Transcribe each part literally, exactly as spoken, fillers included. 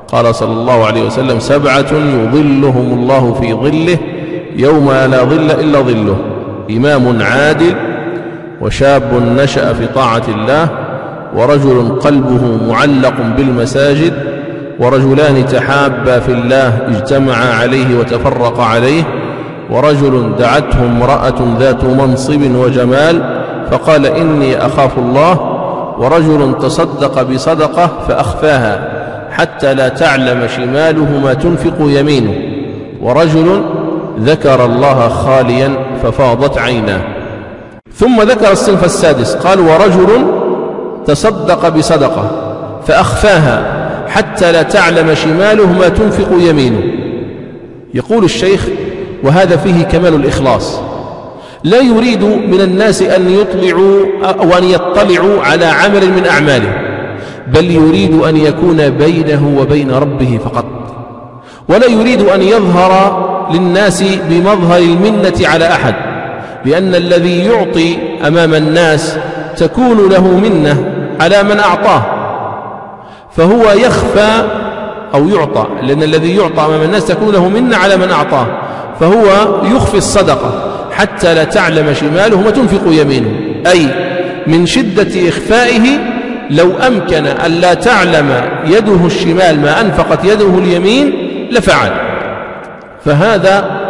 قال صلى الله عليه وسلم: سبعة يظلهم الله في ظله يوم لا ظل إلا ظله: إمام عادل، وشاب نشأ في طاعة الله، ورجل قلبه معلق بالمساجد، ورجلان تحابا في الله اجتمعا عليه وتفرقا عليه، ورجل دعته امرأة ذات منصب وجمال فقال: إني أخاف الله، ورجل تصدق بصدقة فأخفاها حتى لا تعلم شماله ما تنفق يمينه، ورجل ذكر الله خاليا ففاضت عيناه. ثم ذكر الصنف السادس، قال: ورجل تصدق بصدقة فأخفاها حتى لا تعلم شماله ما تنفق يمينه. يقول الشيخ: وهذا فيه كمال الإخلاص، لا يريد من الناس أن يطلعوا أو أن يطلعوا على عمل من أعماله، بل يريد أن يكون بينه وبين ربه فقط، ولا يريد أن يظهر للناس بمظهر المنة على أحد، لأن الذي يعطي أمام الناس تكون له منة على من أعطاه، فهو يخفى أو يعطى، لأن الذي يعطى أمام الناس تكون له منة على من أعطاه، فهو يخفي الصدقة حتى لا تعلم شماله ما تنفق يمينه، أي من شدة إخفائه لو أمكن أن لا تعلم يده الشمال ما أنفقت يده اليمين لفعل. فهذا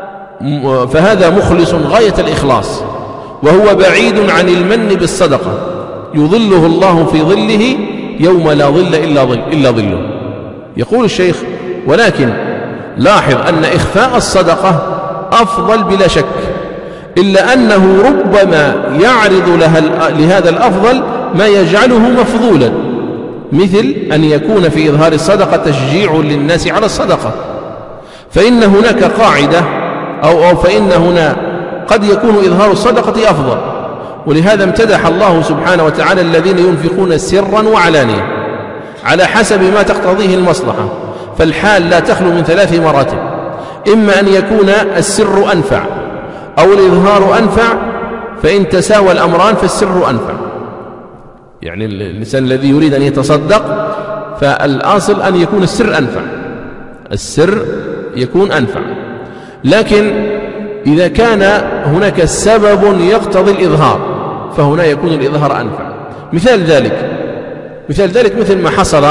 فهذا مخلص غاية الإخلاص، وهو بعيد عن المن بالصدقة، يظله الله في ظله يوم لا ظل إلا ظل إلا ظله. يقول الشيخ: ولكن لاحظ أن إخفاء الصدقة أفضل بلا شك، إلا أنه ربما يعرض لها لهذا الأفضل ما يجعله مفضولا، مثل أن يكون في إظهار الصدقة تشجيع للناس على الصدقة، فإن هناك قاعدة أو, أو فإن هنا قد يكون إظهار الصدقة أفضل، ولهذا امتدح الله سبحانه وتعالى الذين ينفقون سرا وعلانية على حسب ما تقتضيه المصلحة، فالحال لا تخلو من ثلاث مراتب: إما أن يكون السر أنفع أو الإظهار أنفع، فإن تساوى الأمران فالسر أنفع. يعني الإنسان الذي يريد أن يتصدق فالأصل أن يكون السر أنفع، السر يكون أنفع، لكن إذا كان هناك سبب يقتضي الإظهار فهنا يكون الإظهار أنفع. مثال ذلك مثال ذلك مثل ما حصل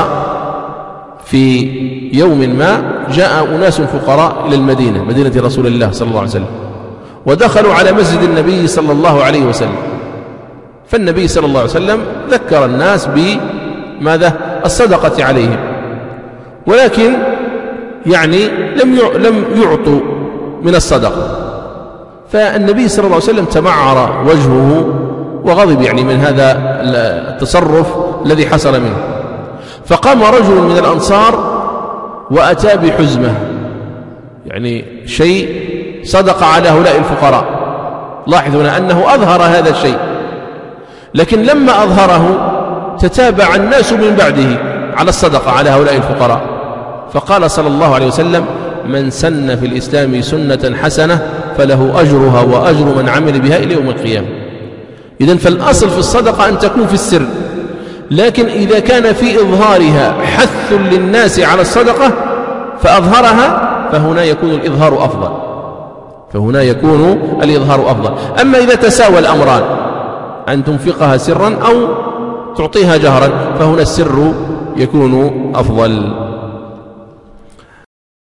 في يوم ما، جاء أناس فقراء إلى المدينة، مدينة رسول الله صلى الله عليه وسلم، ودخلوا على مسجد النبي صلى الله عليه وسلم، فالنبي صلى الله عليه وسلم ذكر الناس بماذا؟ الصدقة عليهم، ولكن يعني لم لم يعطوا من الصدقة، فالنبي صلى الله عليه وسلم تمعر وجهه وغضب يعني من هذا التصرف الذي حصل منه، فقام رجل من الأنصار وأتى بحزمة، يعني شيء صدق على هؤلاء الفقراء. لاحظ هنا أنه أظهر هذا الشيء، لكن لما أظهره تتابع الناس من بعده على الصدقة على هؤلاء الفقراء، فقال صلى الله عليه وسلم: من سن في الإسلام سنة حسنة فله أجرها وأجر من عمل بها إلى يوم القيامة. إذن فالأصل في الصدقة أن تكون في السر، لكن إذا كان في إظهارها حث للناس على الصدقة فأظهرها فهنا يكون الإظهار أفضل فهنا يكون الإظهار أفضل. أما إذا تساوى الأمران، أن تنفقها سرا أو تعطيها جهرا، فهنا السر يكون أفضل.